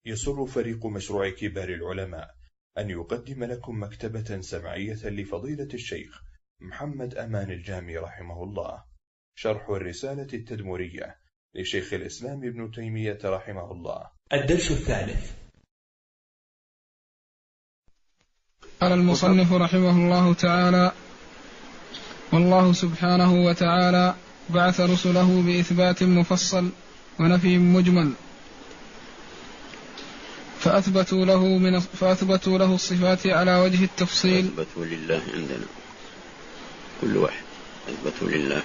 يسر فريق مشروع كبار العلماء أن يقدم لكم مكتبة سمعية لفضيلة الشيخ محمد أمان الجامي رحمه الله، شرح الرسالة التدمرية لشيخ الإسلام ابن تيمية رحمه الله. الدرس الثالث. قال المصنف رحمه الله تعالى: والله سبحانه وتعالى بعث رسله بإثبات مفصل ونفي مجمل، فأثبتوا له الصفات على وجه التفصيل. أثبتوا لله عندنا كل واحد أثبتوا لله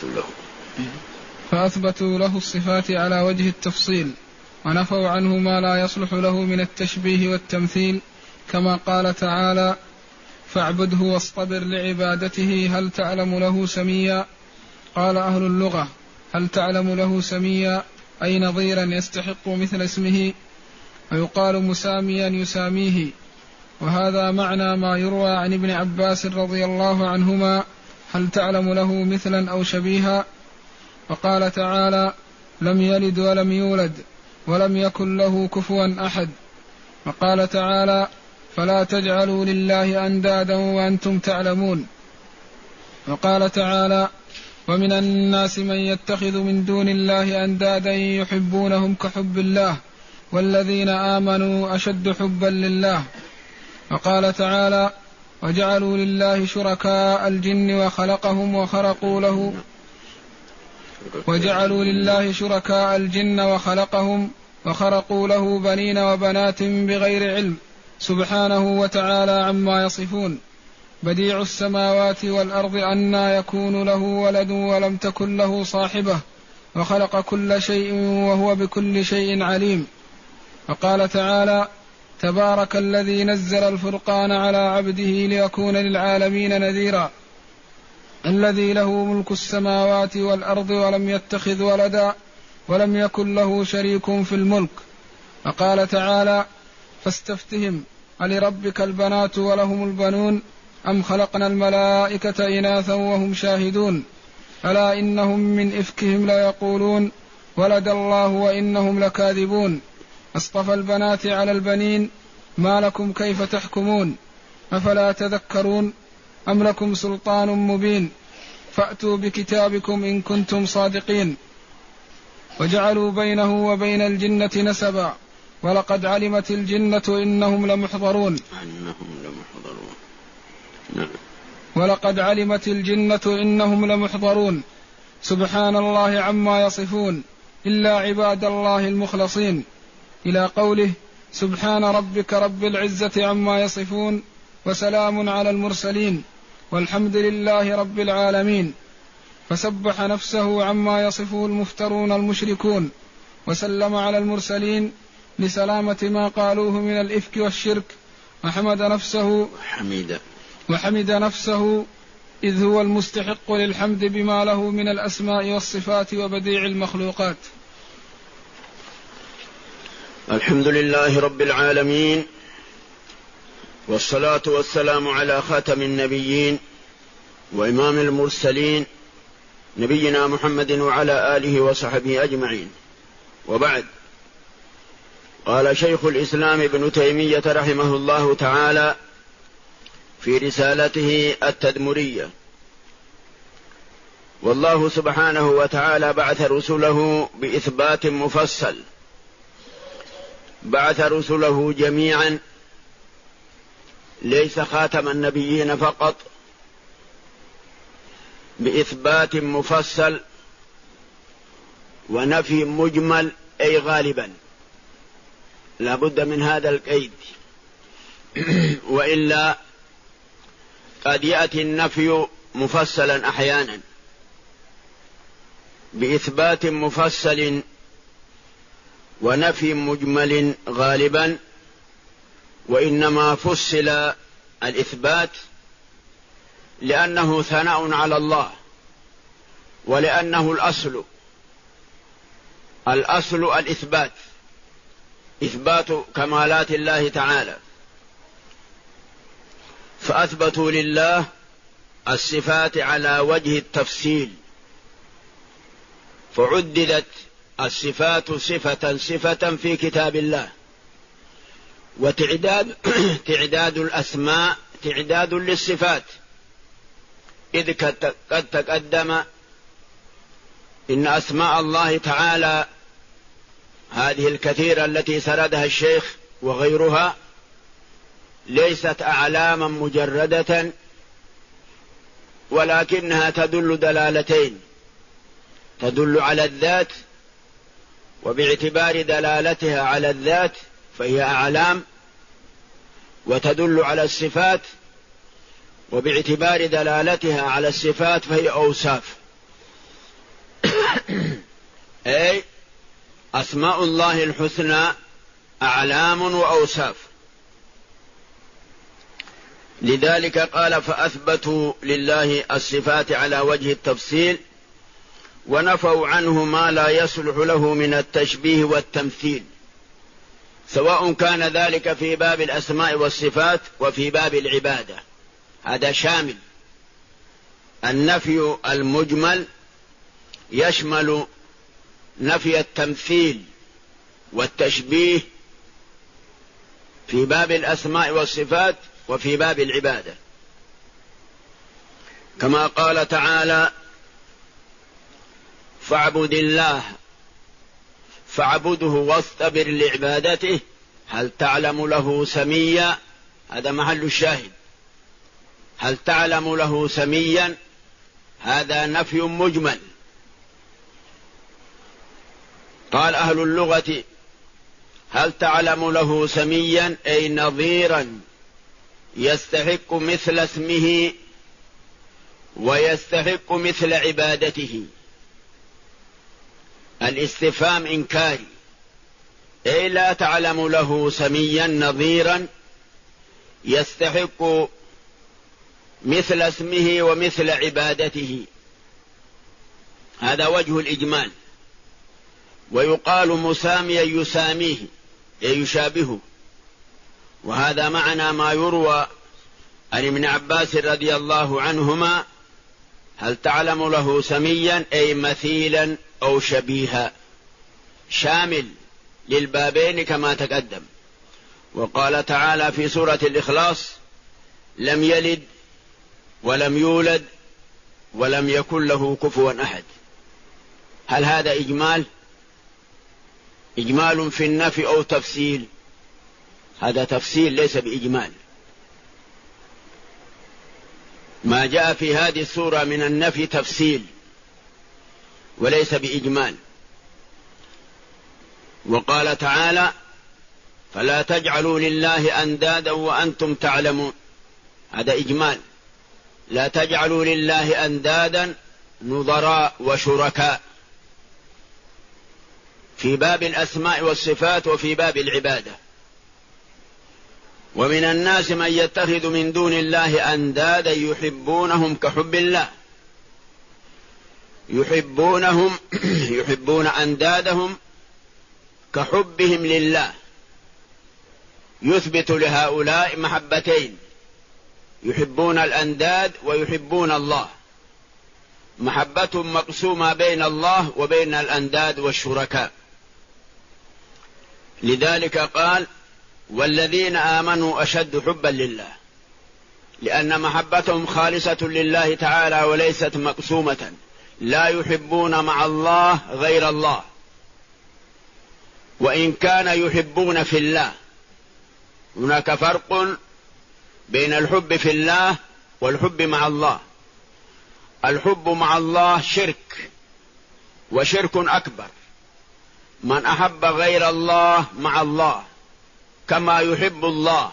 فأثبتوا له الصفات على وجه التفصيل، ونفوا عنه ما لا يصلح له من التشبيه والتمثيل، كما قال تعالى: فاعبده واصطبر لعبادته هل تعلم له سميا. قال أهل اللغة: هل تعلم له سميا أي نظيرا يستحق مثل اسمه، ويقال مساميا يساميه. وهذا معنى ما يروى عن ابن عباس رضي الله عنهما: هل تعلم له مثلا أو شبيها. وقال تعالى: لم يلد ولم يولد ولم يكن له كفوا أحد. وقال تعالى: فلا تجعلوا لله أندادا وأنتم تعلمون. وقال تعالى: ومن الناس من يتخذ من دون الله أندادا يحبونهم كحب الله والذين آمنوا أشد حبا لله. وقال تعالى: وجعلوا لله شركاء الجن وخلقهم وخرقوا له بنين وبنات بغير علم سبحانه وتعالى عما يصفون. بديع السماوات والأرض أنى يكون له ولد ولم تكن له صاحبة وخلق كل شيء وهو بكل شيء عليم. وقال تعالى: تبارك الذي نزل الفرقان على عبده ليكون للعالمين نذيرا، الذي له ملك السماوات والأرض ولم يتخذ ولدا ولم يكن له شريك في الملك. وقال تعالى: فاستفتهم ألربك البنات ولهم البنون أم خلقنا الملائكة إناثا وهم شاهدون ألا إنهم من إفكهم ليقولون ولد الله وإنهم لكاذبون أصطفى البنات على البنين ما لكم كيف تحكمون أفلا تذكرون أم لكم سلطان مبين فأتوا بكتابكم إن كنتم صادقين. وجعلوا بينه وبين الجنة نسبا ولقد علمت الجنة إنهم لمحضرون. ولقد علمت الجنة إنهم لمحضرون. سبحان الله عما يصفون إلا عباد الله المخلصين، إلى قوله: سبحان ربك رب العزة عما يصفون وسلام على المرسلين والحمد لله رب العالمين. فسبح نفسه عما يصفه المفترون المشركون، وسلم على المرسلين لسلامة ما قالوه من الإفك والشرك، وحمد نفسه إذ هو المستحق للحمد بما له من الأسماء والصفات وبديع المخلوقات. الحمد لله رب العالمين، والصلاة والسلام على خاتم النبيين وإمام المرسلين نبينا محمد وعلى آله وصحبه أجمعين، وبعد. قال شيخ الإسلام ابن تيمية رحمه الله تعالى في رسالته التدمرية: والله سبحانه وتعالى بعث رسله بإثبات مفصل، بعث رسله جميعا ليس خاتم النبيين فقط، بإثبات مفصل ونفي مجمل أي غالبا، لا بد من هذا القيد، وإلا قد يأتي النفي مفصلا أحيانا. بإثبات مفصل ونفي مجمل غالبا، وإنما فصل الإثبات لأنه ثناء على الله، ولأنه الأصل الإثبات، إثبات كمالات الله تعالى. فأثبتوا لله الصفات على وجه التفصيل، فعددت الصفات صفة في كتاب الله، تعداد الأسماء تعداد للصفات، إذ قد تقدم إن أسماء الله تعالى هذه الكثيرة التي سردها الشيخ وغيرها ليست أعلاما مجردة، ولكنها تدل دلالتين، تدل على الذات، وباعتبار دلالتها على الذات فهي أعلام، وتدل على الصفات، وباعتبار دلالتها على الصفات فهي أوصاف. أي أسماء الله الحسنى أعلام وأوصاف. لذلك قال فأثبتوا لله الصفات على وجه التفصيل، ونفوا عنه ما لا يصلح له من التشبيه والتمثيل، سواء كان ذلك في باب الأسماء والصفات وفي باب العبادة. هذا شامل. النفي المجمل يشمل نفي التمثيل والتشبيه في باب الأسماء والصفات وفي باب العبادة، كما قال تعالى فاعبد الله فاعبده واصطبر لعبادته هل تعلم له سميا. هذا محل الشاهد، هل تعلم له سميا، هذا نفي مجمل. قال أهل اللغة هل تعلم له سميا أي نظيرا يستحق مثل اسمه ويستحق مثل عبادته. الاستفهام إنكاري، أي لا تعلم له سميا نظيرا يستحق مثل اسمه ومثل عبادته. هذا وجه الإجمال. ويقال مساميا يساميه أي يشابهه، وهذا معنى ما يروى عن ابن عباس رضي الله عنهما هل تعلم له سميا أي مثيلا أو شبيها، شامل للبابين كما تقدم. وقال تعالى في سورة الإخلاص لم يلد ولم يولد ولم يكن له كفوا أحد. هل هذا إجمال في النفي أو تفصيل؟ هذا تفصيل ليس بإجمال. ما جاء في هذه السورة من النفي تفصيل وليس بإجمال. وقال تعالى فلا تجعلوا لله أندادا وأنتم تعلمون، هذا إجمال. لا تجعلوا لله أندادا نظراء وشركاء في باب الأسماء والصفات وفي باب العبادة. ومن الناس من يتخذ من دون الله أندادا يحبونهم كحب الله، يحبون أندادهم كحبهم لله. يثبت لهؤلاء محبتين، يحبون الأنداد ويحبون الله، محبة مقسومة بين الله وبين الأنداد والشركاء. لذلك قال والذين آمنوا أشد حبا لله، لأن محبتهم خالصة لله تعالى وليست مقسومة. لا يحبون مع الله غير الله، وإن كان يحبون في الله. هناك فرق بين الحب في الله والحب مع الله. الحب مع الله شرك، وشرك أكبر. من أحب غير الله مع الله كما يحب الله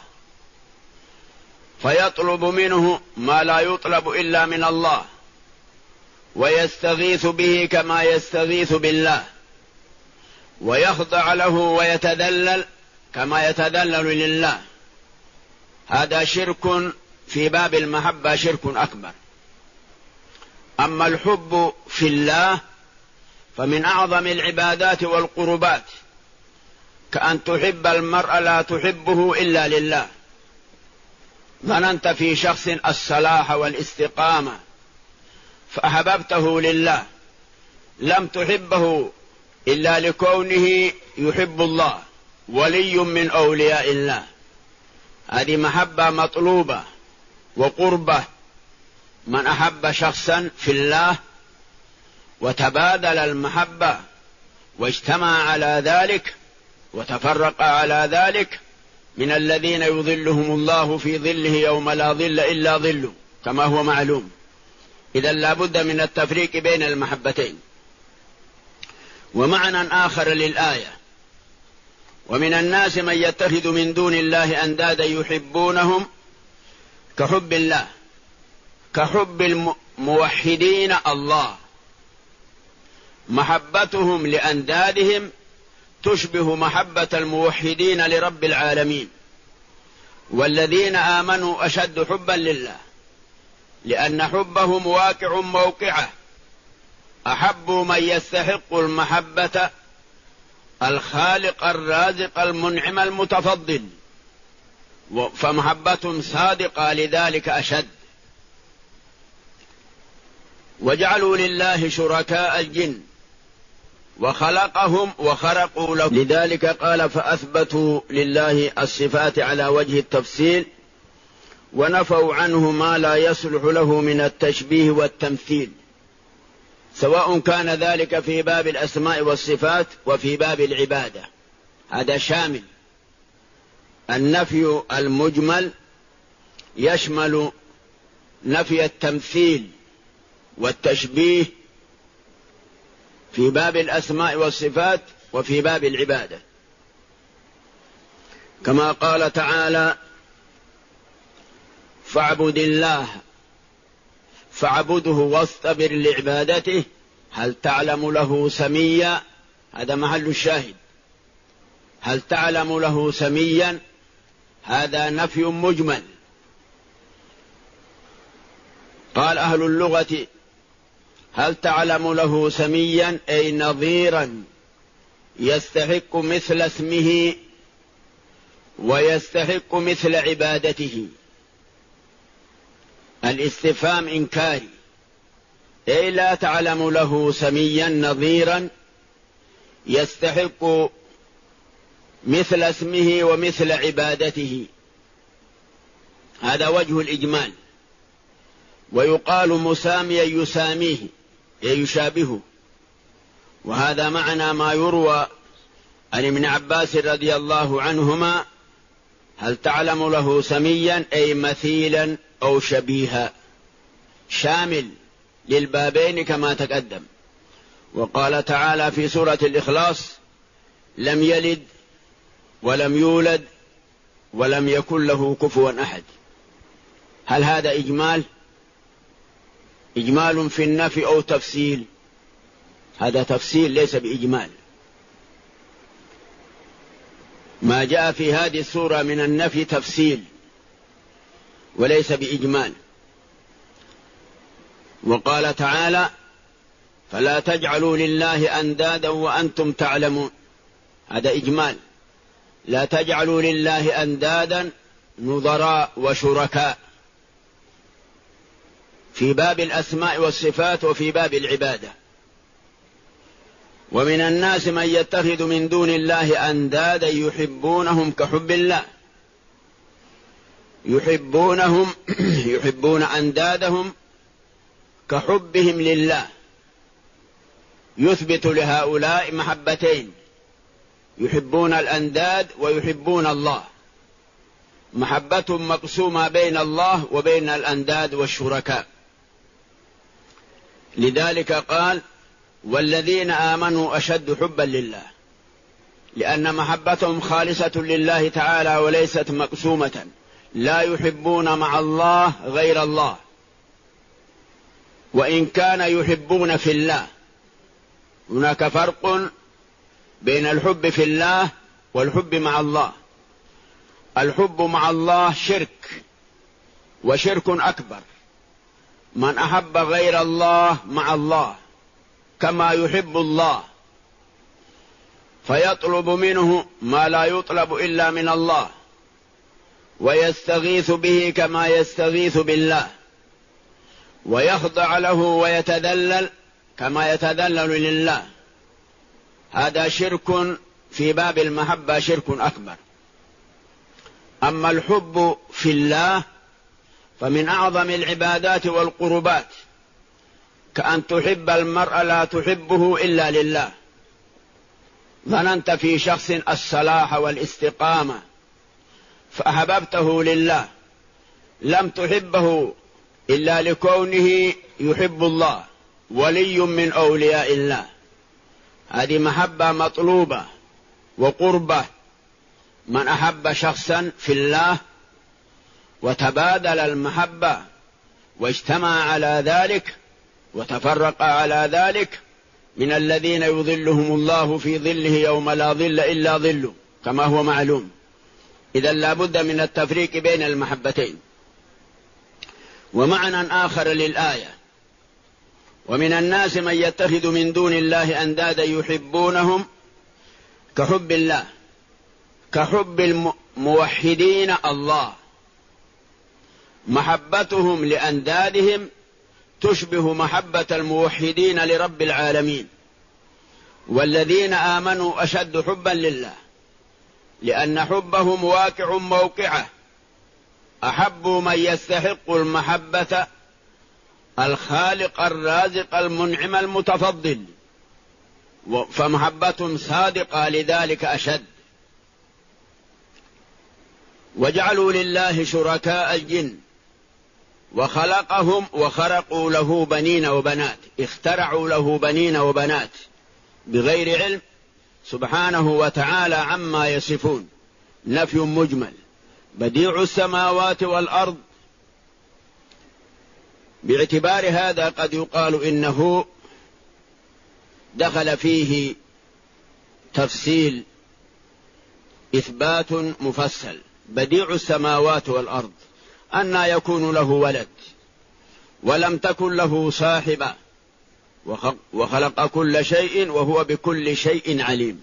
فيطلب منه ما لا يطلب إلا من الله، ويستغيث به كما يستغيث بالله، ويخضع له ويتذلل كما يتذلل لله. هذا شرك في باب المحبة، شرك أكبر. أما الحب في الله فمن أعظم العبادات والقربات، كأن تحب المرء لا تحبه إلا لله. ظننت في شخص الصلاح والاستقامة فأحببته لله، لم تحبه إلا لكونه يحب الله، ولي من أولياء الله. هذه محبة مطلوبة وقربة. من أحب شخصا في الله وتبادل المحبة واجتمع على ذلك وتفرق على ذلك، من الذين يظلهم الله في ظله يوم لا ظل إلا ظله، كما هو معلوم. إذن لا بد من التفريق بين المحبتين. ومعنى آخر للآية: ومن الناس من يتخذ من دون الله أندادا يحبونهم كحب الله، كحب الموحدين الله. محبتهم لأندادهم تشبه محبة الموحدين لرب العالمين. والذين آمنوا أشد حبا لله، لأن حبهم واقع موقعه. أحبوا من يستحق المحبة الخالق الرازق المنعم المتفضل، فمحبة صادقة لذلك أشد. وجعلوا لله شركاء الجن وخلقهم وخرقوا له، لذلك قال: فأثبتوا لله الصفات على وجه التفصيل ونفوا عنه ما لا يصلح له من التشبيه والتمثيل، سواء كان ذلك في باب الأسماء والصفات وفي باب العبادة. هذا شامل. النفي المجمل يشمل نفي التمثيل والتشبيه في باب الأسماء والصفات وفي باب العبادة، كما قال تعالى: فاعبد الله فاعبده واصطبر لعبادته هل تعلم له سميا. هذا محل الشاهد. هل تعلم له سميا، هذا نفي مجمل. قال أهل اللغة: هل تعلم له سميا أي نظيرا يستحق مثل اسمه ويستحق مثل عبادته. الاستفهام إنكاري، أي لا تعلم له سميا نظيرا يستحق مثل اسمه ومثل عبادته. هذا وجه الإجمال. ويقال مساميا يساميه أي يشابهه، وهذا معنى ما يروى عن ابن عباس رضي الله عنهما: هل تعلم له سميا أي مثيلا أو شبيها، شامل للبابين كما تقدم. وقال تعالى في سورة الإخلاص: لم يلد ولم يولد ولم يكن له كفوا أحد. هل هذا إجمال؟ إجمال في النفي أو تفصيل؟ هذا تفصيل ليس بإجمال. ما جاء في هذه السورة من النفي تفصيل وليس بإجمال. وقال تعالى: فلا تجعلوا لله أندادا وأنتم تعلمون. هذا إجمال. لا تجعلوا لله أندادا نظراء وشركاء في باب الأسماء والصفات وفي باب العبادة. ومن الناس من يتخذ من دون الله أندادا يحبونهم كحب الله. يحبون أندادهم كحبهم لله. يثبت لهؤلاء محبتين: يحبون الأنداد ويحبون الله. محبة مقسومة بين الله وبين الأنداد والشركاء. لذلك قال: والذين آمنوا أشد حبا لله، لأن محبتهم خالصة لله تعالى وليست مقسومة. لا يحبون مع الله غير الله، وإن كان يحبون في الله. هناك فرق بين الحب في الله والحب مع الله. الحب مع الله شرك، وشرك أكبر. من أحب غير الله مع الله كما يحب الله، فيطلب منه ما لا يطلب إلا من الله، ويستغيث به كما يستغيث بالله، ويخضع له ويتذلل كما يتذلل لله. هذا شرك في باب المحبة شرك أكبر. أما الحب في الله فمن أعظم العبادات والقربات، كأن تحب المرء لا تحبه إلا لله. ظننت في شخص الصلاح والاستقامة فأحببته لله، لم تحبه إلا لكونه يحب الله، ولي من أولياء الله. هذه محبة مطلوبة وقربة. من أحب شخصا في الله وتبادل المحبة واجتمع على ذلك وتفرق على ذلك، من الذين يظلهم الله في ظله يوم لا ظل إلا ظله، كما هو معلوم. إذن لا بد من التفريق بين المحبتين. ومعنى آخر للآية: ومن الناس من يتخذ من دون الله أندادا يحبونهم كحب الله، كحب الموحدين الله. محبتهم لأندادهم تشبه محبة الموحدين لرب العالمين. والذين آمنوا أشد حبا لله، لأن حبهم واقع موقعه. أحبوا من يستحق المحبة الخالق الرازق المنعم المتفضل، فمحبتهم صادقة لذلك أشد. وجعلوا لله شركاء الجن وخلقهم وخرقوا له بنين وبنات، اخترعوا له بنين وبنات بغير علم سبحانه وتعالى عما يصفون. نفي مجمل. بديع السماوات والأرض، باعتبار هذا قد يقال إنه دخل فيه تفصيل إثبات مفصل. بديع السماوات والأرض، أنى يكون له ولد ولم تكن له صاحبة، وخلق كل شيء وهو بكل شيء عليم.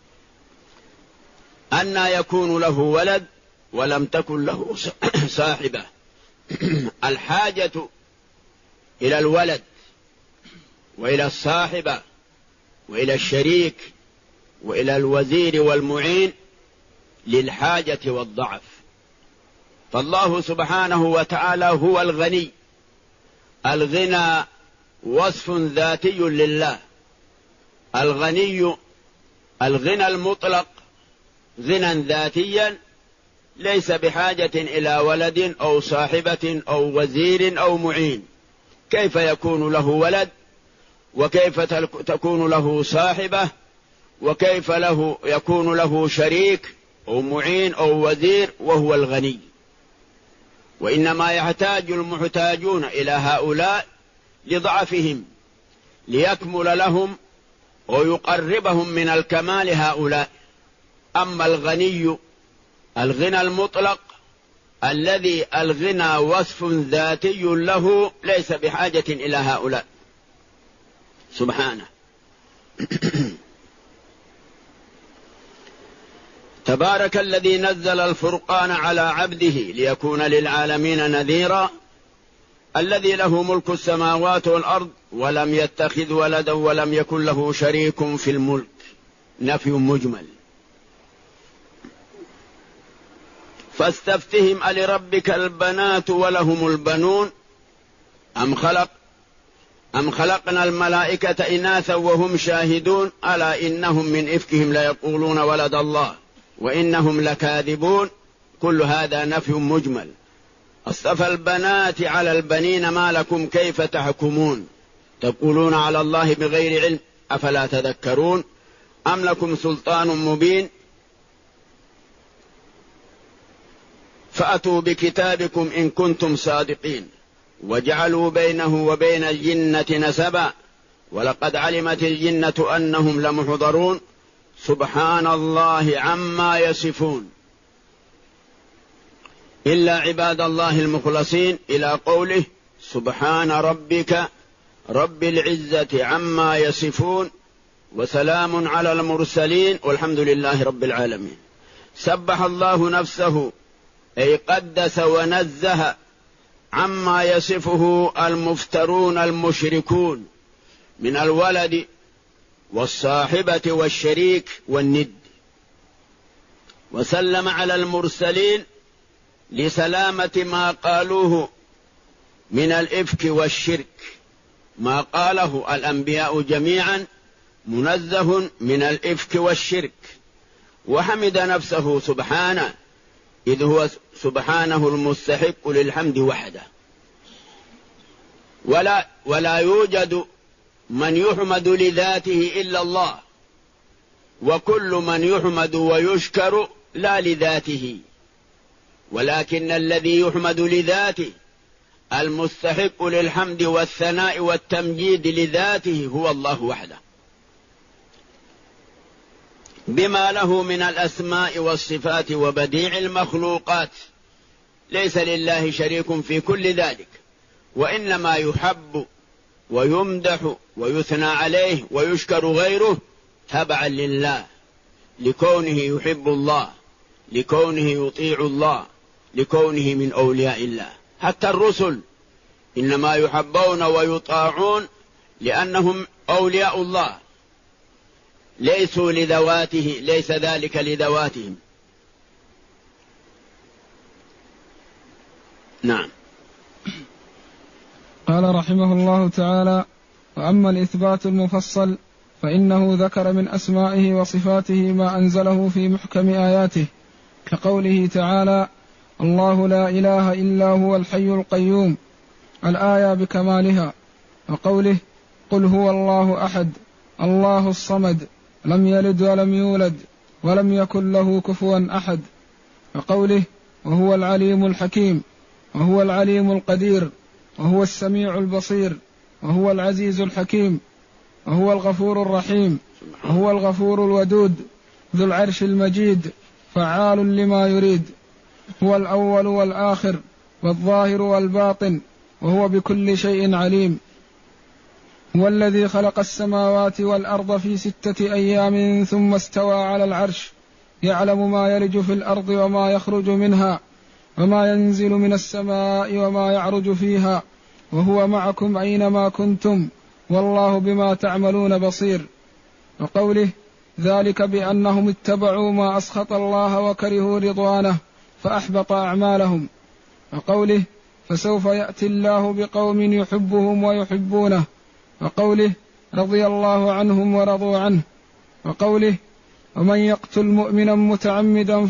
أنى يكون له ولد ولم تكن له صاحبة. الحاجة إلى الولد وإلى الصاحبة وإلى الشريك وإلى الوزير والمعين للحاجة والضعف. فالله سبحانه وتعالى هو الغني. الغنى وصف ذاتي لله. الغني، الغنى المطلق غنى ذاتيا، ليس بحاجة إلى ولد أو صاحبة أو وزير أو معين. كيف يكون له ولد؟ وكيف تكون له صاحبة؟ وكيف يكون له شريك أو معين أو وزير وهو الغني؟ وإنما يحتاج المحتاجون إلى هؤلاء لضعفهم، ليكمل لهم ويقربهم من الكمال هؤلاء. أما الغني، الغنى المطلق الذي الغنى وصف ذاتي له، ليس بحاجة إلى هؤلاء سبحانه. تبارك الذي نزل الفرقان على عبده ليكون للعالمين نذيرا، الذي له ملك السماوات والأرض ولم يتخذ ولدا ولم يكن له شريك في الملك. نفي مجمل. فاستفتهم ألربك البنات ولهم البنون أم خلقنا الملائكة إناثا وهم شاهدون ألا إنهم من إفكهم ليقولون ولد الله وإنهم لكاذبون. كل هذا نفي مجمل. اصطفى البنات على البنين ما لكم كيف تحكمون تقولون على الله بغير علم أفلا تذكرون أم لكم سلطان مبين فأتوا بكتابكم إن كنتم صادقين. وجعلوا بينه وبين الجنة نسبا ولقد علمت الجنة أنهم لمحضرون سبحان الله عما يصفون إلا عباد الله المخلصين، إلى قوله سبحان ربك رب العزة عما يصفون وسلام على المرسلين والحمد لله رب العالمين. سبح الله نفسه أي قدس ونزه عما يصفه المفترون المشركون من الولد والصاحبة والشريك والند. وسلم على المرسلين لسلامة ما قالوه من الإفك والشرك، ما قاله الأنبياء جميعا منزه من الإفك والشرك، وحمد نفسه سبحانه إذ هو سبحانه المستحق للحمد وحده، ولا يوجد من يحمد لذاته إلا الله، وكل من يحمد ويشكر لا لذاته، ولكن الذي يحمد لذاته المستحق للحمد والثناء والتمجيد لذاته هو الله وحده، بما له من الأسماء والصفات وبديع المخلوقات، ليس لله شريك في كل ذلك، وإنما يحب ويمدح ويثنى عليه ويشكر غيره تبعا لله، لكونه يحب الله، لكونه يطيع الله، لكونه من أولياء الله. حتى الرسل إنما يحبون ويطاعون لأنهم أولياء الله، ليسوا لذواته، ليس ذلك لذواتهم. نعم. قال رحمه الله تعالى: وأما الإثبات المفصل فإنه ذكر من أسمائه وصفاته ما أنزله في محكم آياته، كقوله تعالى: الله لا إله إلا هو الحي القيوم، الآية بكمالها، وقوله: قل هو الله أحد الله الصمد لم يلد ولم يولد ولم يكن له كفوا أحد، وقوله: وهو العليم الحكيم، وهو العليم القدير، وهو السميع البصير، وهو العزيز الحكيم، وهو الغفور الرحيم، وهو الغفور الودود ذو العرش المجيد فعال لما يريد، هو الأول والآخر والظاهر والباطن، وهو بكل شيء عليم، هو الذي خلق السماوات والأرض في 6 أيام ثم استوى على العرش، يعلم ما يلج في الأرض وما يخرج منها وما ينزل من السماء وما يعرج فيها، وهو معكم أينما كنتم والله بما تعملون بصير. وقوله: ذلك بأنهم اتبعوا ما أسخط الله وكرهوا رضوانه فأحبط أعمالهم. وقوله: فسوف يأتي الله بقوم يحبهم ويحبونه. وقوله: رضي الله عنهم ورضوا عنه. وقوله: ومن يقتل مؤمنا متعمدا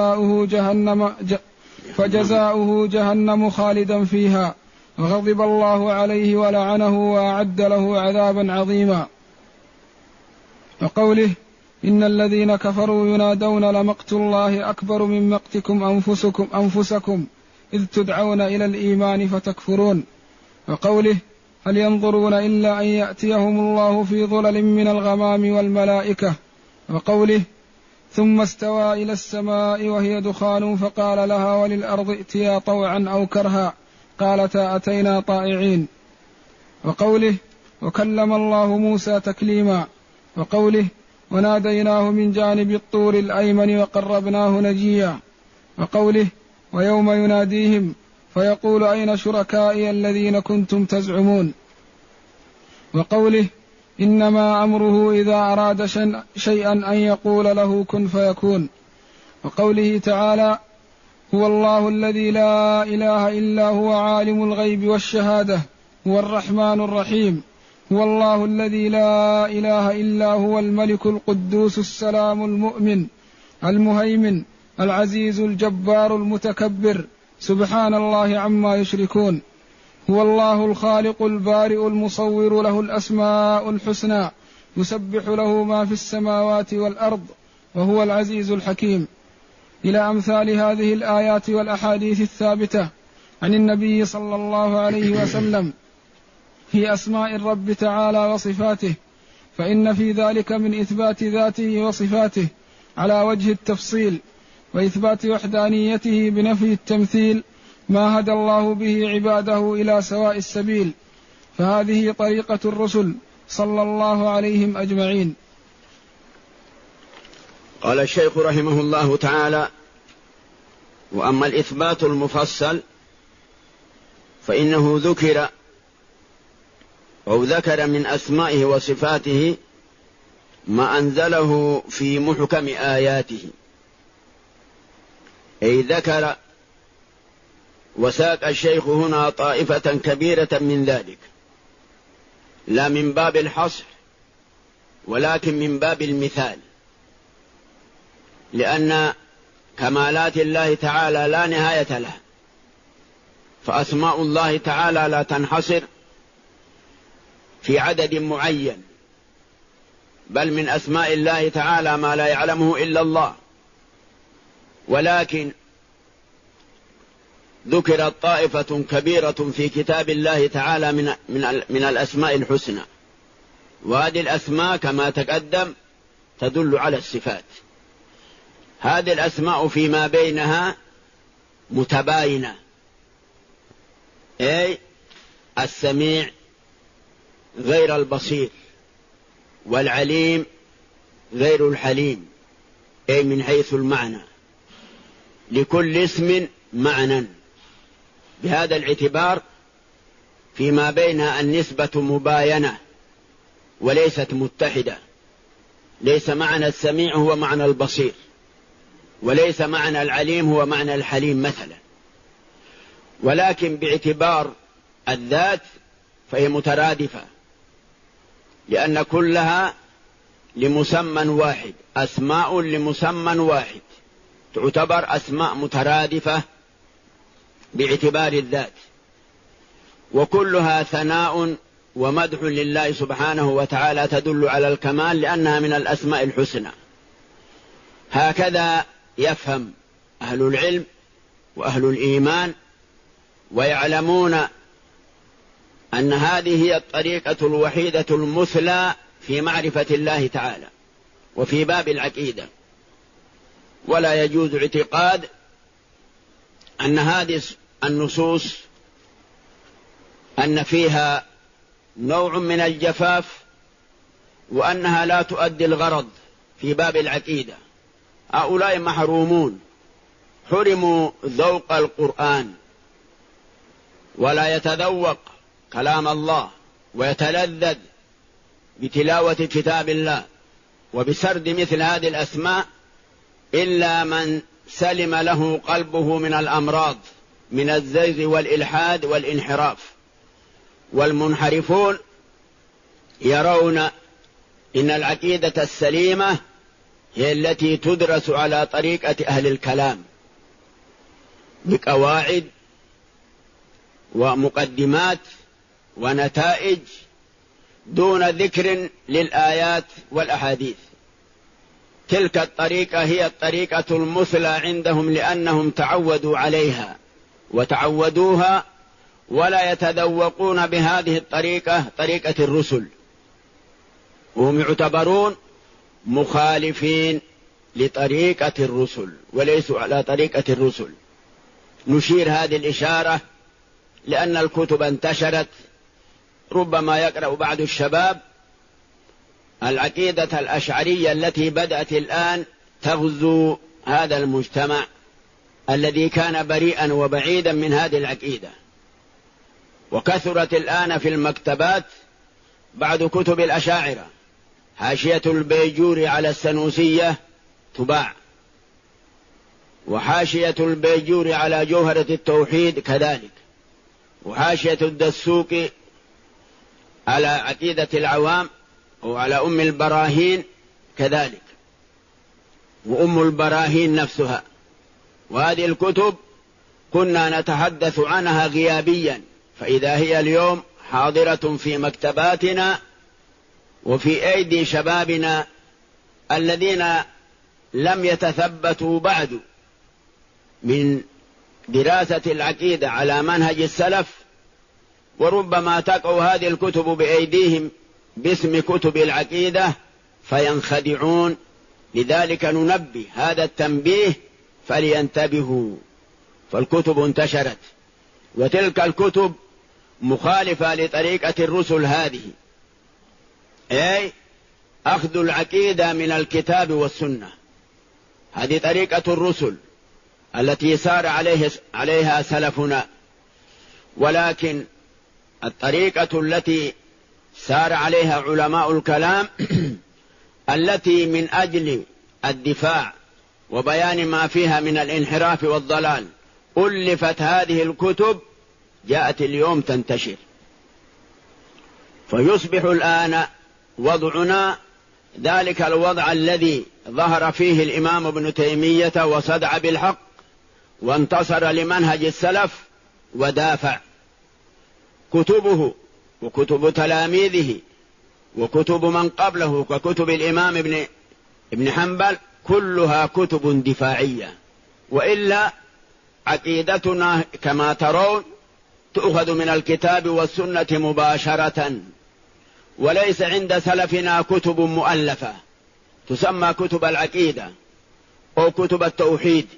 فجزاؤه جهنم خالدا فيها وغضب الله عليه ولعنه وأعد له عذابا عظيما. وقوله: إن الذين كفروا ينادون لمقت الله أكبر من مقتكم أنفسكم إذ تدعون إلى الإيمان فتكفرون. وقوله: هل ينظرون إلا أن يأتيهم الله في ظلل من الغمام والملائكة. وقوله: ثم استوى إلى السماء وهي دخان فقال لها وللأرض ائتيا طوعا أو كرها قالتا أتينا طائعين. وقوله: وكلم الله موسى تكليما. وقوله: وناديناه من جانب الطور الأيمن وقربناه نجيا. وقوله: ويوم يناديهم فيقول أين شركائي الذين كنتم تزعمون. وقوله: إنما أمره إذا أراد شيئا أن يقول له كن فيكون. وقوله تعالى: هو الله الذي لا إله إلا هو عالم الغيب والشهادة هو الرحمن الرحيم، هو الله الذي لا إله إلا هو الملك القدوس السلام المؤمن المهيمن العزيز الجبار المتكبر سبحان الله عما يشركون، هو الله الخالق البارئ المصور له الأسماء الحسنى يسبح له ما في السماوات والأرض وهو العزيز الحكيم، إلى أمثال هذه الآيات والأحاديث الثابتة عن النبي صلى الله عليه وسلم في أسماء الرب تعالى وصفاته، فإن في ذلك من إثبات ذاته وصفاته على وجه التفصيل، وإثبات وحدانيته بنفي التمثيل ما هدى الله به عباده إلى سواء السبيل، فهذه طريقة الرسل صلى الله عليهم أجمعين. قال الشيخ رحمه الله تعالى: وأما الإثبات المفصل فإنه ذكر من أسمائه وصفاته ما أنزله في محكم آياته، أي ذكر وساق الشيخ هنا طائفة كبيرة من ذلك، لا من باب الحصر ولكن من باب المثال، لأن كمالات الله تعالى لا نهاية لها، فأسماء الله تعالى لا تنحصر في عدد معين، بل من أسماء الله تعالى ما لا يعلمه إلا الله. ولكن ذكرت طائفة كبيرة في كتاب الله تعالى من الأسماء الحسنى، وهذه الأسماء كما تقدم تدل على الصفات. هذه الأسماء فيما بينها متباينة، أي السميع غير البصير، والعليم غير الحليم، أي من حيث المعنى، لكل اسم معنى. بهذا الاعتبار فيما بينها النسبة مباينة وليست متحدة، ليس معنى السميع هو معنى البصير، وليس معنى العليم هو معنى الحليم مثلا، ولكن باعتبار الذات فهي مترادفة، لأن كلها لمسمى واحد، أسماء لمسمى واحد، تعتبر أسماء مترادفة باعتبار الذات، وكلها ثناء ومدح لله سبحانه وتعالى تدل على الكمال، لأنها من الأسماء الحسنى. هكذا يفهم أهل العلم وأهل الإيمان، ويعلمون أن هذه هي الطريقة الوحيدة المثلى في معرفة الله تعالى وفي باب العقيدة. ولا يجوز اعتقاد أن هذه النصوص أن فيها نوع من الجفاف وأنها لا تؤدي الغرض في باب العقيدة. هؤلاء محرومون، حرموا ذوق القرآن، ولا يتذوق كلام الله ويتلذذ بتلاوة كتاب الله وبسرد مثل هذه الأسماء إلا من سلم له قلبه من الأمراض، من الزيغ والإلحاد والانحراف. والمنحرفون يرون إن العقيدة السليمة هي التي تدرس على طريقة أهل الكلام بقواعد ومقدمات ونتائج دون ذكر للآيات والأحاديث. تلك الطريقة هي الطريقة المثلى عندهم، لأنهم تعودوا عليها وتعودوها، ولا يتذوقون بهذه الطريقة طريقة الرسل، وهم يعتبرون مخالفين لطريقة الرسل وليسوا على طريقة الرسل. نشير هذه الإشارة لأن الكتب انتشرت، ربما يقرأ بعض الشباب العقيدة الأشعرية التي بدأت الآن تغزو هذا المجتمع الذي كان بريئا وبعيدا من هذه العقيدة. وكثرت الآن في المكتبات بعض كتب الأشاعرة، حاشية البيجوري على السنوسية تباع، وحاشية البيجوري على جوهرة التوحيد كذلك، وحاشية الدسوقي على عقيدة العوام وعلى أم البراهين كذلك، وأم البراهين نفسها. وهذه الكتب كنا نتحدث عنها غيابيا، فإذا هي اليوم حاضرة في مكتباتنا وفي أيدي شبابنا الذين لم يتثبتوا بعد من دراسة العقيدة على منهج السلف، وربما تقع هذه الكتب بأيديهم باسم كتب العقيدة فينخدعون. لذلك ننبه هذا التنبيه فلينتبهوا، فالكتب انتشرت، وتلك الكتب مخالفة لطريقة الرسل هذه، أي أخذ العقيدة من الكتاب والسنة. هذه طريقة الرسل التي سار عليها سلفنا، ولكن الطريقة التي سار عليها علماء الكلام التي من أجل الدفاع وبيان ما فيها من الانحراف والضلال ألفت هذه الكتب، جاءت اليوم تنتشر. فيصبح الآن وضعنا ذلك الوضع الذي ظهر فيه الإمام ابن تيمية وصدع بالحق وانتصر لمنهج السلف ودافع. كتبه وكتب تلاميذه وكتب من قبله ككتب الإمام ابن حنبل كلها كتب دفاعية، وإلا عقيدتنا كما ترون تؤخذ من الكتاب والسنة مباشرة، وليس عند سلفنا كتب مؤلفة تسمى كتب العقيدة أو كتب التوحيد،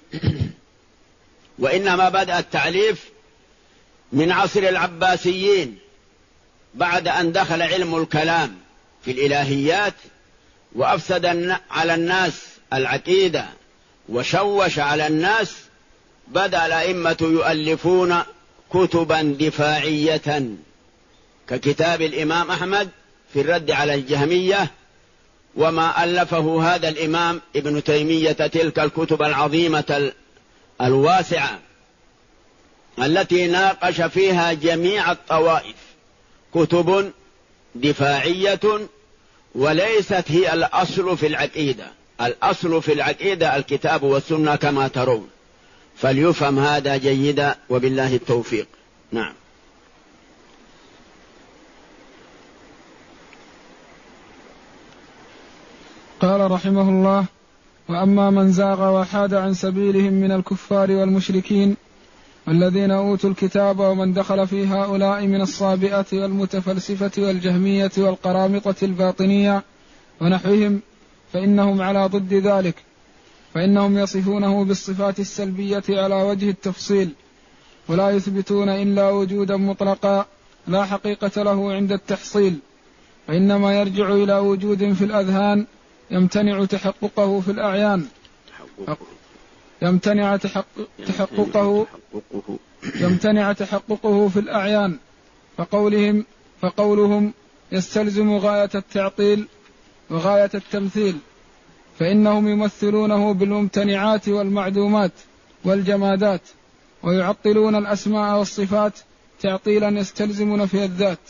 وإنما بدأ التعليف من عصر العباسيين بعد أن دخل علم الكلام في الإلهيات وأفسد على الناس العقيدة وشوش على الناس. بدأ الأئمة يؤلفون كتبا دفاعية ككتاب الإمام أحمد في الرد على الجهمية، وما ألفه هذا الإمام ابن تيمية تلك الكتب العظيمة الواسعة التي ناقش فيها جميع الطوائف، كتب دفاعية وليست هي الأصل في العقيدة. الأصل في العقيدة الكتاب والسنة كما ترون، فليفهم هذا جيدا وبالله التوفيق. نعم. قال رحمه الله: وأما من زاغ وحاد عن سبيلهم من الكفار والمشركين والذين أوتوا الكتاب ومن دخل في هؤلاء من الصابئة والمتفلسفة والجهمية والقرامطة الباطنية ونحوهم، فإنهم على ضد ذلك، فإنهم يصفونه بالصفات السلبية على وجه التفصيل، ولا يثبتون إلا وجودا مطلقا لا حقيقة له عند التحصيل، وإنما يرجع إلى وجود في الأذهان يمتنع تحققه في الأعيان، يمتنع تحققه في الأعيان، فقولهم يستلزم غاية التعطيل وغاية التمثيل، فإنهم يمثلونه بالممتنعات والمعدومات والجمادات، ويعطلون الأسماء والصفات تعطيلا يستلزم نفي الذات.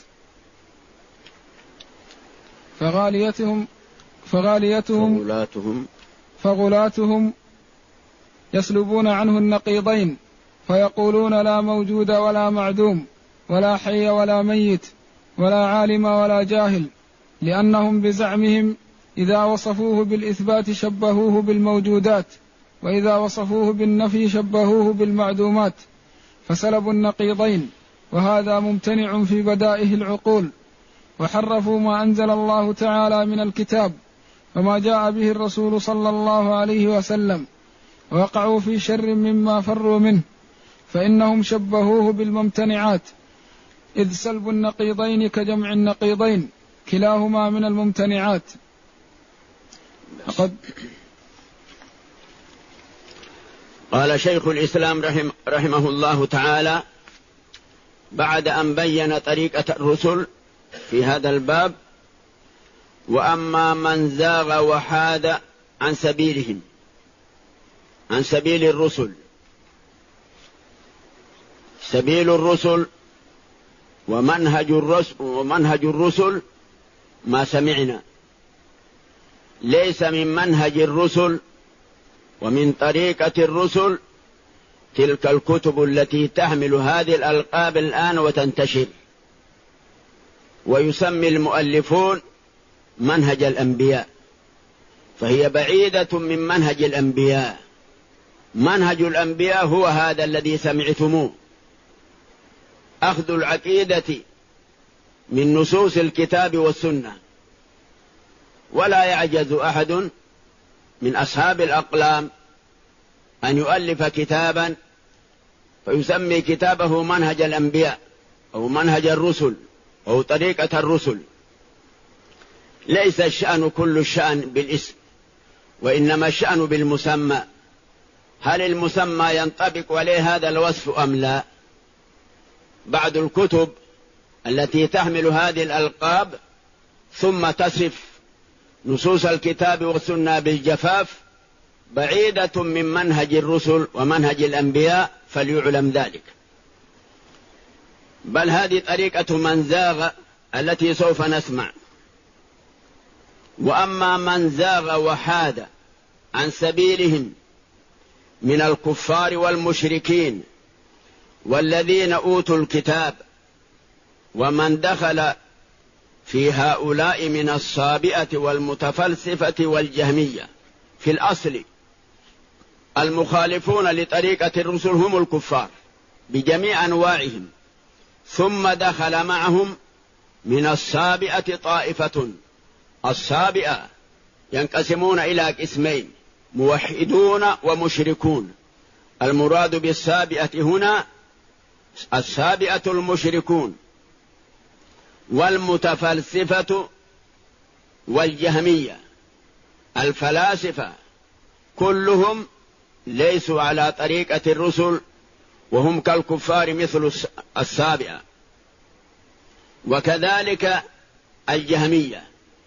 فغلاتهم يسلبون عنه النقيضين، فيقولون لا موجود ولا معدوم ولا حي ولا ميت ولا عالم ولا جاهل، لأنهم بزعمهم إذا وصفوه بالإثبات شبهوه بالموجودات، وإذا وصفوه بالنفي شبهوه بالمعدومات، فسلبوا النقيضين، وهذا ممتنع في بدائه العقول، وحرفوا ما أنزل الله تعالى من الكتاب وما جاء به الرسول صلى الله عليه وسلم، وقعوا في شر مما فروا منه، فإنهم شبهوه بالممتنعات، إذ سلب النقيضين كجمع النقيضين كلاهما من الممتنعات. قال شيخ الإسلام رحمه الله تعالى بعد أن بين طريقة الرسل في هذا الباب: وأما من زاغ وحاد عن سبيلهم، عن سبيل الرسل. سبيل الرسل ومنهج الرسل ما سمعنا، ليس من منهج الرسل ومن طريقة الرسل تلك الكتب التي تحمل هذه الألقاب الآن وتنتشر، ويسمي المؤلفون منهج الأنبياء، فهي بعيدة من منهج الأنبياء. منهج الأنبياء هو هذا الذي سمعتموه: أخذ العقيدة من نصوص الكتاب والسنة. ولا يعجز أحد من أصحاب الأقلام أن يؤلف كتابا فيسمي كتابه منهج الأنبياء أو منهج الرسل أو طريقة الرسل. ليس الشأن كل الشأن بالاسم، وإنما الشأن بالمسمى. هل المسمى ينطبق عليه هذا الوصف أم لا؟ بعض الكتب التي تحمل هذه الألقاب ثم تصف نصوص الكتاب والسنة بالجفاف بعيدة من منهج الرسل ومنهج الأنبياء فليعلم ذلك. بل هذه طريقة من زاغ التي سوف نسمع. وأما من زاغ وحاد عن سبيلهم من الكفار والمشركين والذين أوتوا الكتاب ومن دخل في هؤلاء من الصابئة والمتفلسفة والجهمية، في الأصل المخالفون لطريقة الرسل هم الكفار بجميع أنواعهم، ثم دخل معهم من الصابئة طائفة. الصابئة ينقسمون إلى قسمين: موحدون ومشركون. المراد بالصابئة هنا الصابئة المشركون، والمتفلسفة والجهمية. الفلاسفة كلهم ليسوا على طريقة الرسل وهم كالكفار مثل الصابئة، وكذلك الجهمية.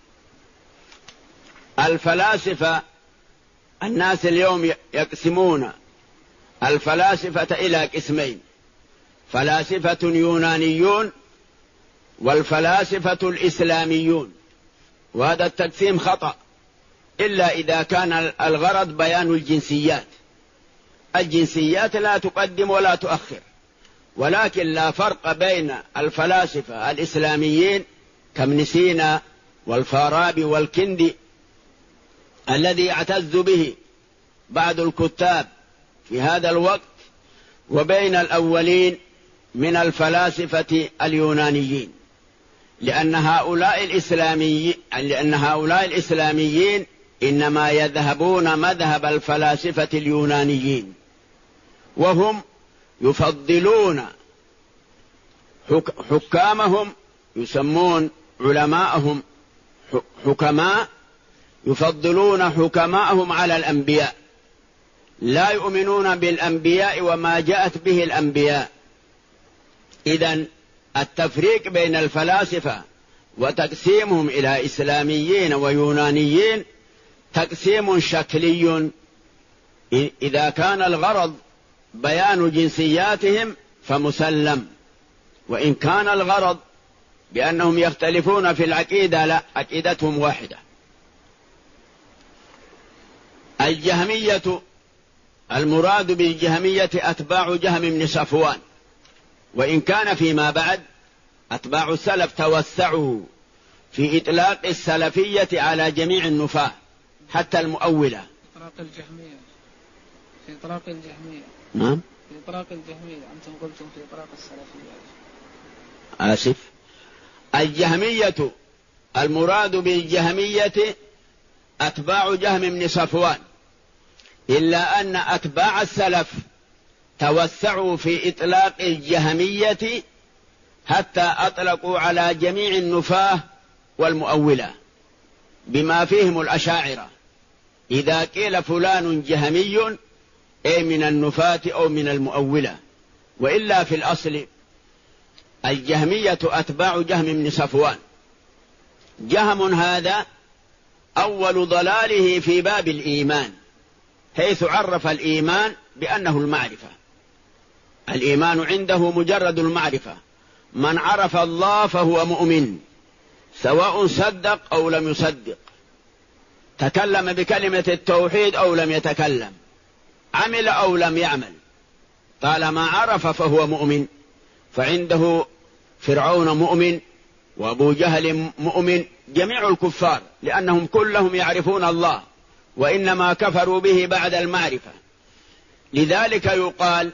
الفلاسفة الناس اليوم يقسمون الفلاسفة إلى قسمين: فلاسفة يونانيون والفلاسفة الإسلاميون. وهذا التقسيم خطأ إلا إذا كان الغرض بيان الجنسيات. الجنسيات لا تقدم ولا تؤخر، ولكن لا فرق بين الفلاسفة الإسلاميين كابن سينا والفارابي والكندي الذي يعتز به بعض الكتاب في هذا الوقت، وبين الأولين من الفلاسفة اليونانيين، لأن هؤلاء الإسلاميين إنما يذهبون مذهب الفلاسفة اليونانيين، وهم يفضلون حكامهم، يسمون علماءهم حكماء، يفضلون حكماءهم على الأنبياء، لا يؤمنون بالأنبياء وما جاءت به الأنبياء. إذن التفريق بين الفلاسفة وتقسيمهم إلى إسلاميين ويونانيين تقسيم شكلي. إذا كان الغرض بيان جنسياتهم فمسلم، وإن كان الغرض بأنهم يختلفون في العقيدة لا، عقيدتهم واحدة. الجهمية، المراد بالجهمية أتباع جهم بن صفوان، وإن كان فيما بعد أتباع السلف توسعوا في إطلاق السلفية على جميع النفاة حتى المؤولة. إطلاق الجهمية في إطلاق الجهمية. نعم، في إطلاق الجهمية. أنتم قلتم في إطلاق السلفية. آسف. الجهمية المراد بالجهمية أتباع جهم بن صفوان، إلا أن أتباع السلف توسعوا في إطلاق الجهمية حتى أطلقوا على جميع النفاة والمؤولة بما فيهم الأشاعرة. إذا قيل فلان جهمي أي من النفاة أو من المؤولة، وإلا في الأصل الجهمية أتباع جهم بن صفوان. جهم هذا أول ضلاله في باب الإيمان، حيث عرف الإيمان بأنه المعرفة. الإيمان عنده مجرد المعرفة. من عرف الله فهو مؤمن، سواء صدق أو لم يصدق، تكلم بكلمة التوحيد أو لم يتكلم، عمل أو لم يعمل، طالما عرف فهو مؤمن. فعنده فرعون مؤمن، وأبو جهل مؤمن، جميع الكفار، لأنهم كلهم يعرفون الله، وإنما كفروا به بعد المعرفة. لذلك يقال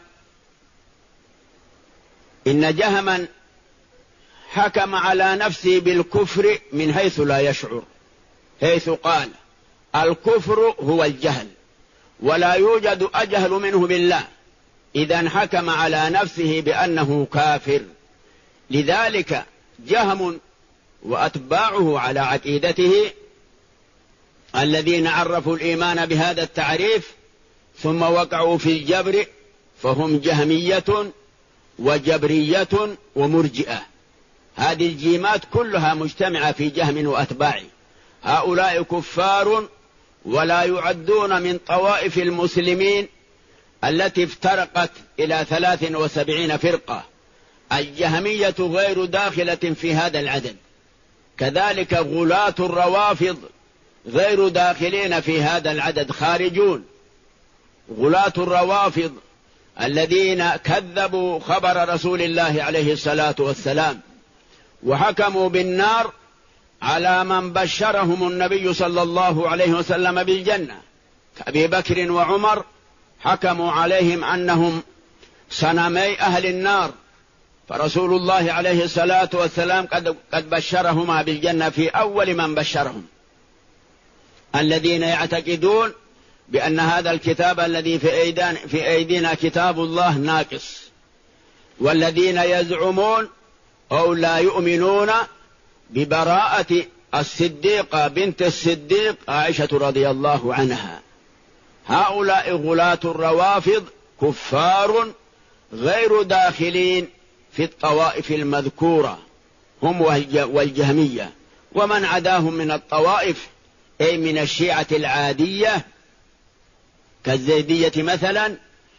إن جهما حكم على نفسه بالكفر من حيث لا يشعر، حيث قال الكفر هو الجهل، ولا يوجد أجهل منه بالله، إذن حكم على نفسه بأنه كافر. لذلك جهم وأتباعه على عقيدته الذين عرفوا الإيمان بهذا التعريف ثم وقعوا في الجبر، فهم جهمية وجبرية ومرجئة. هذه الجيمات كلها مجتمعة في جهم وأتباعه. هؤلاء كفار ولا يعدون من طوائف المسلمين التي افترقت إلى 73 فرقة. الجهمية غير داخلة في هذا العدد، كذلك غلاة الروافض غير داخلين في هذا العدد، خارجون. غلاة الروافض الذين كذبوا خبر رسول الله عليه الصلاة والسلام وحكموا بالنار على من بشرهم النبي صلى الله عليه وسلم بالجنة كأبي بكر وعمر، حكموا عليهم أنهم صنمي أهل النار، فرسول الله عليه الصلاة والسلام قد بشرهما بالجنة في أول من بشرهم. الذين يعتقدون بأن هذا الكتاب الذي في أيدينا كتاب الله ناقص، والذين يزعمون أو لا يؤمنون ببراءة الصديقة بنت الصديق عائشة رضي الله عنها. هؤلاء غلاة الروافض كفار غير داخلين في الطوائف المذكورة، هم والجهمية ومن عداهم من الطوائف، أي من الشيعة العادية كالزيدية مثلا،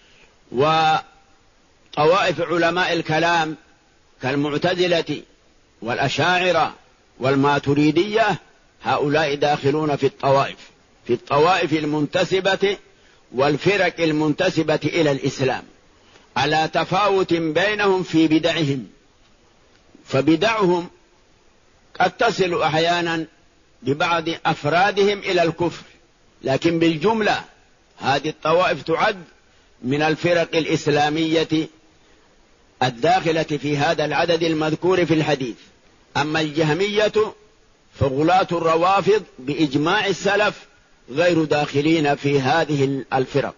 وطوائف علماء الكلام كالمعتزلة والأشاعرة والماتريدية. هؤلاء داخلون في الطوائف المنتسبة والفرق المنتسبة إلى الإسلام، على تفاوت بينهم في بدعهم، فبدعهم قد تصل أحيانا ببعض أفرادهم إلى الكفر، لكن بالجملة هذه الطوائف تعد من الفرق الإسلامية الداخلة في هذا العدد المذكور في الحديث. أما الجهمية فغلاة الروافض بإجماع السلف غير داخلين في هذه الفرق.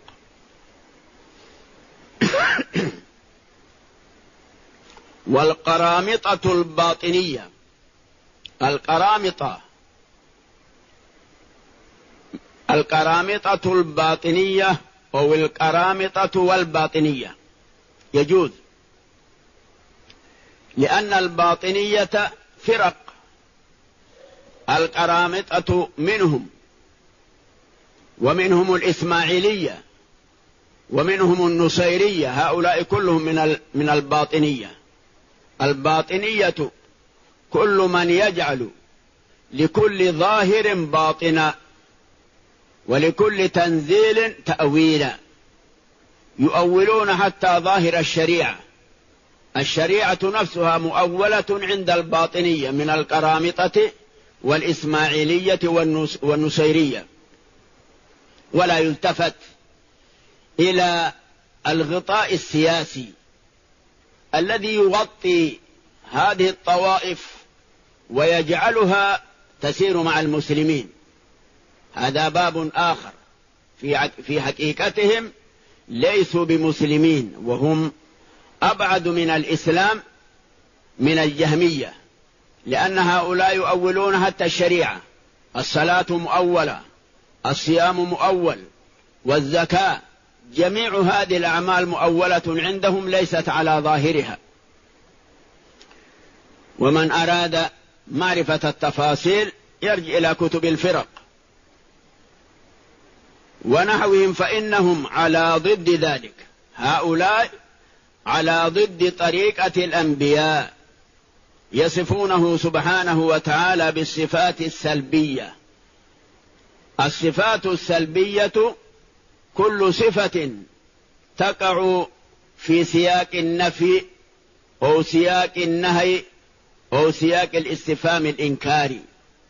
والقرامطة الباطنية، القرامطة الباطنية أو القرامطة والباطنية يجوز، لأن الباطنية فرق، القرامطة منهم، ومنهم الإسماعيلية ومنهم النصيرية، هؤلاء كلهم من الباطنية. الباطنية كل من يجعل لكل ظاهر باطنا ولكل تنزيل تأويلا، يؤولون حتى ظاهر الشريعة نفسها مؤولة عند الباطنية من القرامطة والإسماعيلية والنصيرية، ولا يلتفت إلى الغطاء السياسي الذي يغطي هذه الطوائف ويجعلها تسير مع المسلمين. هذا باب آخر، في حقيقتهم ليسوا بمسلمين، وهم أبعد من الإسلام من الجهمية، لأن هؤلاء يؤولون حتى الشريعة، الصلاة مؤولة، الصيام مؤول، والزكاة، جميع هذه الأعمال مؤولة عندهم ليست على ظاهرها. ومن أراد معرفة التفاصيل يرجع إلى كتب الفرق ونحوهم، فإنهم على ضد ذلك. هؤلاء على ضد طريقة الأنبياء، يصفونه سبحانه وتعالى بالصفات السلبية. الصفات السلبية كل صفة تقع في سياق النفي أو سياق النهي أو سياق الاستفهام الإنكاري.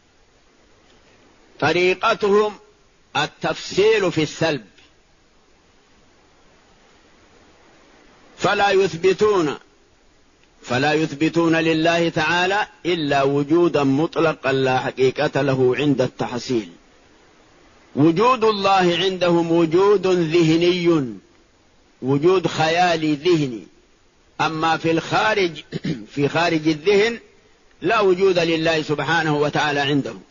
طريقتهم التفصيل في السلب، فلا يثبتون لله تعالى إلا وجودا مطلقا لا حقيقة له عند التحصيل. وجود الله عندهم وجود ذهني، وجود خيالي ذهني، أما في خارج الذهن لا وجود لله سبحانه وتعالى عندهم.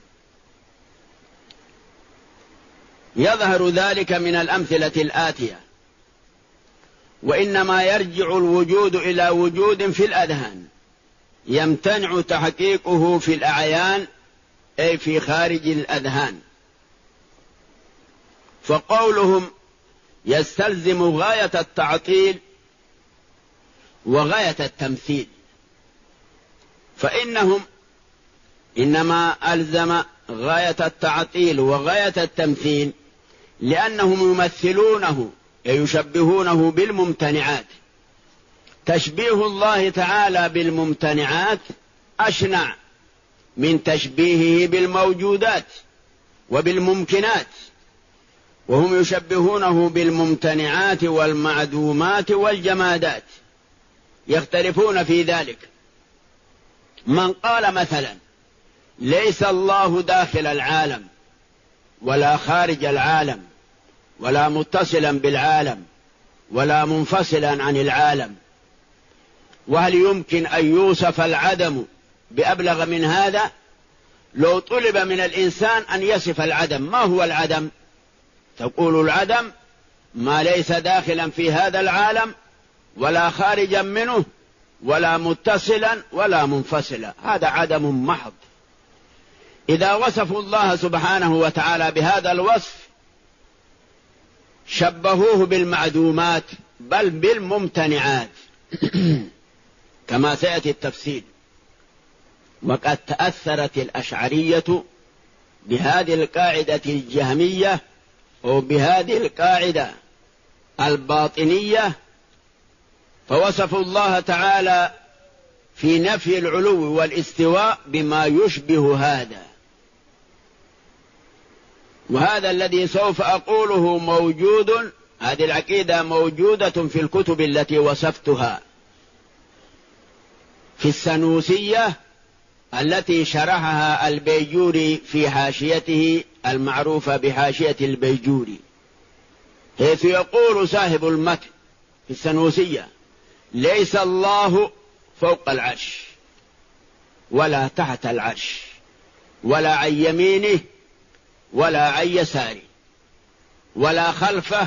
يظهر ذلك من الأمثلة الآتية: وإنما يرجع الوجود إلى وجود في الأذهان يمتنع تحقيقه في الأعيان، أي في خارج الأذهان. فقولهم يستلزم غاية التعطيل وغاية التمثيل، فإنهم إنما ألزم غاية التعطيل وغاية التمثيل لأنهم يمثلونه يشبهونه بالممتنعات. تشبيه الله تعالى بالممتنعات أشنع من تشبيهه بالموجودات وبالممكنات، وهم يشبهونه بالممتنعات والمعدومات والجمادات، يختلفون في ذلك. من قال مثلا ليس الله داخل العالم ولا خارج العالم ولا متصلا بالعالم ولا منفصلا عن العالم، وهل يمكن أن يوصف العدم بأبلغ من هذا؟ لو طلب من الإنسان أن يصف العدم، ما هو العدم؟ تقول العدم ما ليس داخلا في هذا العالم ولا خارجا منه ولا متصلا ولا منفصلا، هذا عدم محض. إذا وصفوا الله سبحانه وتعالى بهذا الوصف شبهوه بالمعدومات بل بالممتنعات كما سيأتي التفسير. وقد تأثرت الأشعرية بهذه القاعدة الجهمية أو بهذه القاعدة الباطنية، فوصفوا الله تعالى في نفي العلو والاستواء بما يشبه هذا. وهذا الذي سوف أقوله موجود، هذه العقيدة موجودة في الكتب التي وصفتها، في السنوسية التي شرحها البيجوري في حاشيته المعروفة بحاشية البيجوري، حيث يقول صاحب المتن في السنوسية: ليس الله فوق العرش ولا تحت العرش ولا عن يمينه ولا عن يساره ولا خلفه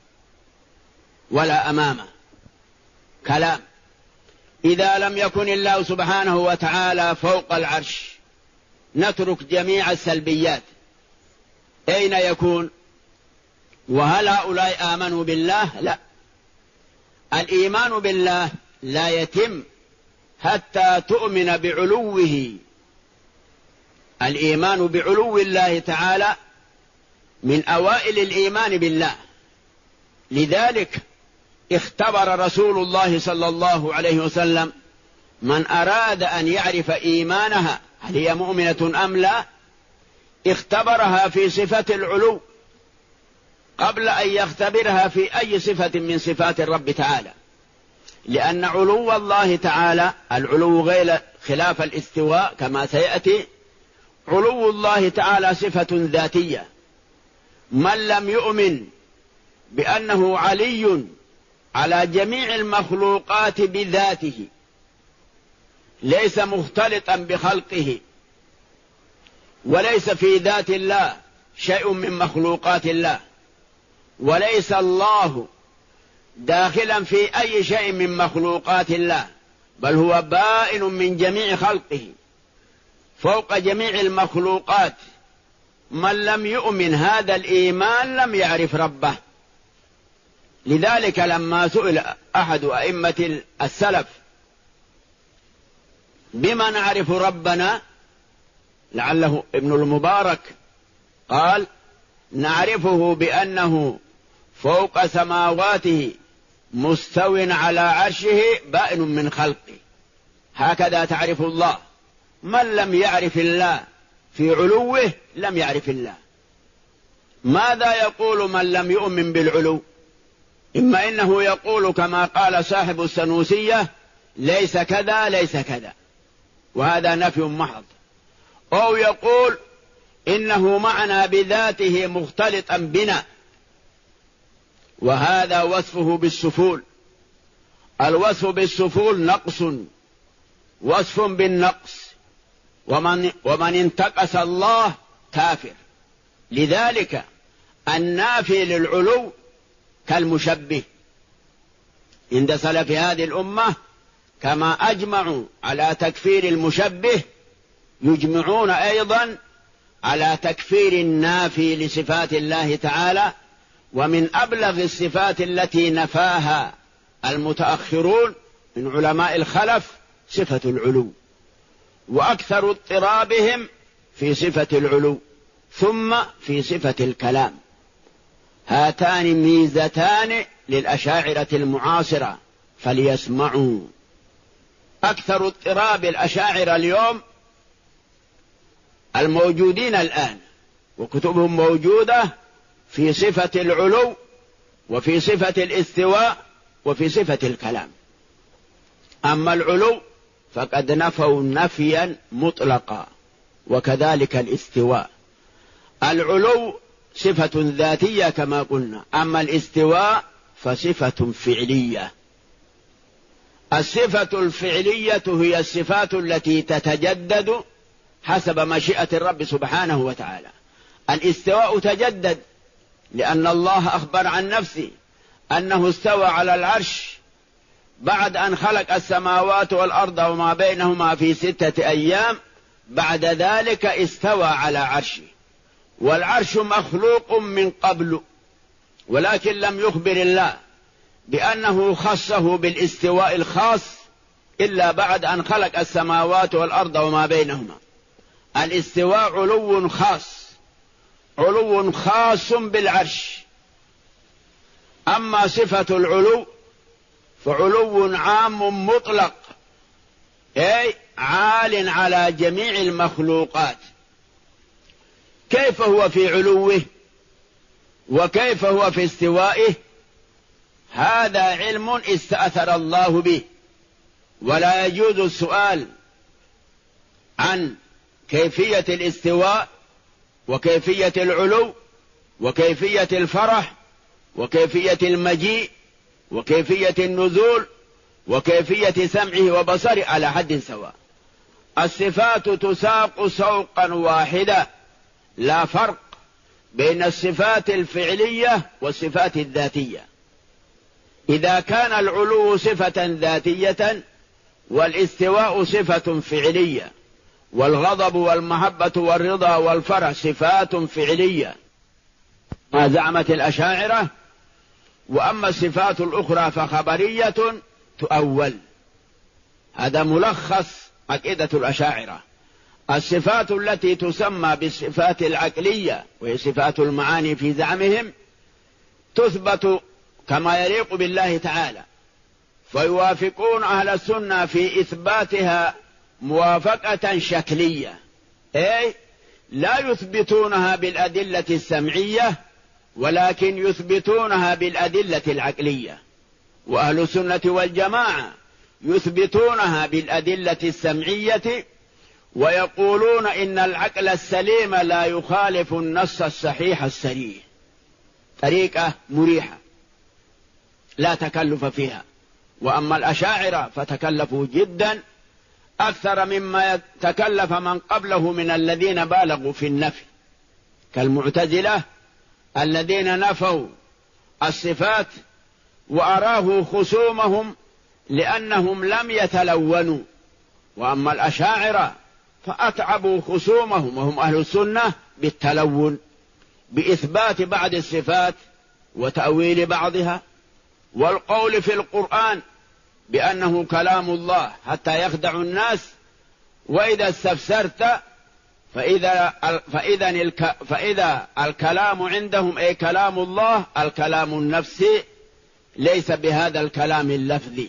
ولا أمامه. كلام. إذا لم يكن الله سبحانه وتعالى فوق العرش نترك جميع السلبيات، أين يكون؟ وهل هؤلاء آمنوا بالله؟ لا، الإيمان بالله لا يتم حتى تؤمن بعلوه. الإيمان بعلو الله تعالى من أوائل الإيمان بالله. لذلك اختبر رسول الله صلى الله عليه وسلم من أراد أن يعرف إيمانها هل هي مؤمنة أم لا، اختبرها في صفة العلو قبل أن يختبرها في أي صفة من صفات الرب تعالى، لأن علو الله تعالى العلو غير خلاف الاستواء كما سيأتي. علو الله تعالى صفة ذاتية. من لم يؤمن بأنه علي على جميع المخلوقات بذاته، ليس مختلطا بخلقه، وليس في ذات الله شيء من مخلوقات الله، وليس الله داخلا في أي شيء من مخلوقات الله، بل هو بائن من جميع خلقه فوق جميع المخلوقات. من لم يؤمن هذا الإيمان لم يعرف ربه. لذلك لما سئل أحد أئمة السلف: بما نعرف ربنا؟ لعله ابن المبارك قال: نعرفه بأنه فوق سماواته مستو على عرشه بائن من خلقه. هكذا تعرف الله. من لم يعرف الله في علوه لم يعرف الله. ماذا يقول من لم يؤمن بالعلو؟ إما إنه يقول كما قال صاحب السنوسية: ليس كذا ليس كذا، وهذا نفي محض، أو يقول إنه معنا بذاته مختلطا بنا، وهذا وصفه بالسفول. الوصف بالسفول نقص، وصف بالنقص، ومن انتقص الله كافر. لذلك النافي للعلو كالمشبه عند سلف هذه الأمة، كما أجمعوا على تكفير المشبه يجمعون أيضا على تكفير النافي لصفات الله تعالى ومن أبلغ الصفات التي نفاها المتأخرون من علماء الخلف صفة العلو، وأكثر اضطرابهم في صفة العلو ثم في صفة الكلام. هاتان ميزتان للأشاعرة المعاصرة فليسمعوا. أكثر اضطراب الأشاعرة اليوم الموجودين الآن وكتبهم موجودة في صفة العلو وفي صفة الاستواء وفي صفة الكلام. أما العلو فقد نفوا نفيا مطلقا، وكذلك الاستواء. العلو صفة ذاتية كما قلنا، أما الاستواء فصفة فعلية. الصفة الفعلية هي الصفات التي تتجدد حسب مشيئة الرب سبحانه وتعالى. الاستواء تجدد لأن الله أخبر عن نفسه أنه استوى على العرش بعد أن خلق السماوات والأرض وما بينهما في 6 أيام، بعد ذلك استوى على عرشه. والعرش مخلوق من قبل، ولكن لم يخبر الله بأنه خصه بالاستواء الخاص إلا بعد أن خلق السماوات والأرض وما بينهما. الاستواء علو خاص، علو خاص بالعرش. أما صفة العلو فعلو عام مطلق، أي عال على جميع المخلوقات. كيف هو في علوه وكيف هو في استوائه؟ هذا علم استأثر الله به، ولا يجوز السؤال عن كيفية الاستواء وكيفية العلو وكيفية الفرح وكيفية المجيء وكيفية النزول وكيفية سمعه وبصره على حد سواء. الصفات تساق سوقا واحدا، لا فرق بين الصفات الفعلية والصفات الذاتية. إذا كان العلو صفة ذاتية والاستواء صفة فعلية والغضب والمحبة والرضا والفرح صفات فعلية ما زعمت الأشاعرة، وأما الصفات الأخرى فخبرية تؤول. هذا ملخص عقيدة الأشاعرة. الصفات التي تسمى بالصفات العقلية وهي صفات المعاني في زعمهم تثبت كما يليق بالله تعالى، فيوافقون أهل السنة في إثباتها موافقة شكلية، أي لا يثبتونها بالأدلة السمعية ولكن يثبتونها بالأدلة العقلية. وأهل السنة والجماعة يثبتونها بالأدلة السمعية ويقولون إن العقل السليم لا يخالف النص الصحيح السريح. طريقة مريحة لا تكلف فيها. وأما الأشاعرة فتكلفوا جدا أكثر مما تكلف من قبله من الذين بالغوا في النفي، كالمعتزلة الذين نفوا الصفات وأراه خصومهم لأنهم لم يتلونوا. وأما الأشاعرة فأتعبوا خصومهم وهم أهل السنة بالتلون، بإثبات بعض الصفات وتأويل بعضها، والقول في القرآن بأنه كلام الله حتى يخدع الناس. وإذا استفسرت فإذا الكلام عندهم أي كلام الله الكلام النفسي ليس بهذا الكلام اللفظي.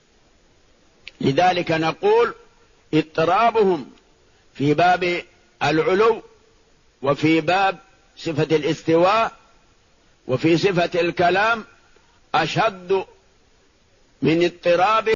لذلك نقول اضطرابهم في باب العلو وفي باب صفة الاستواء وفي صفة الكلام أشد من اضطراب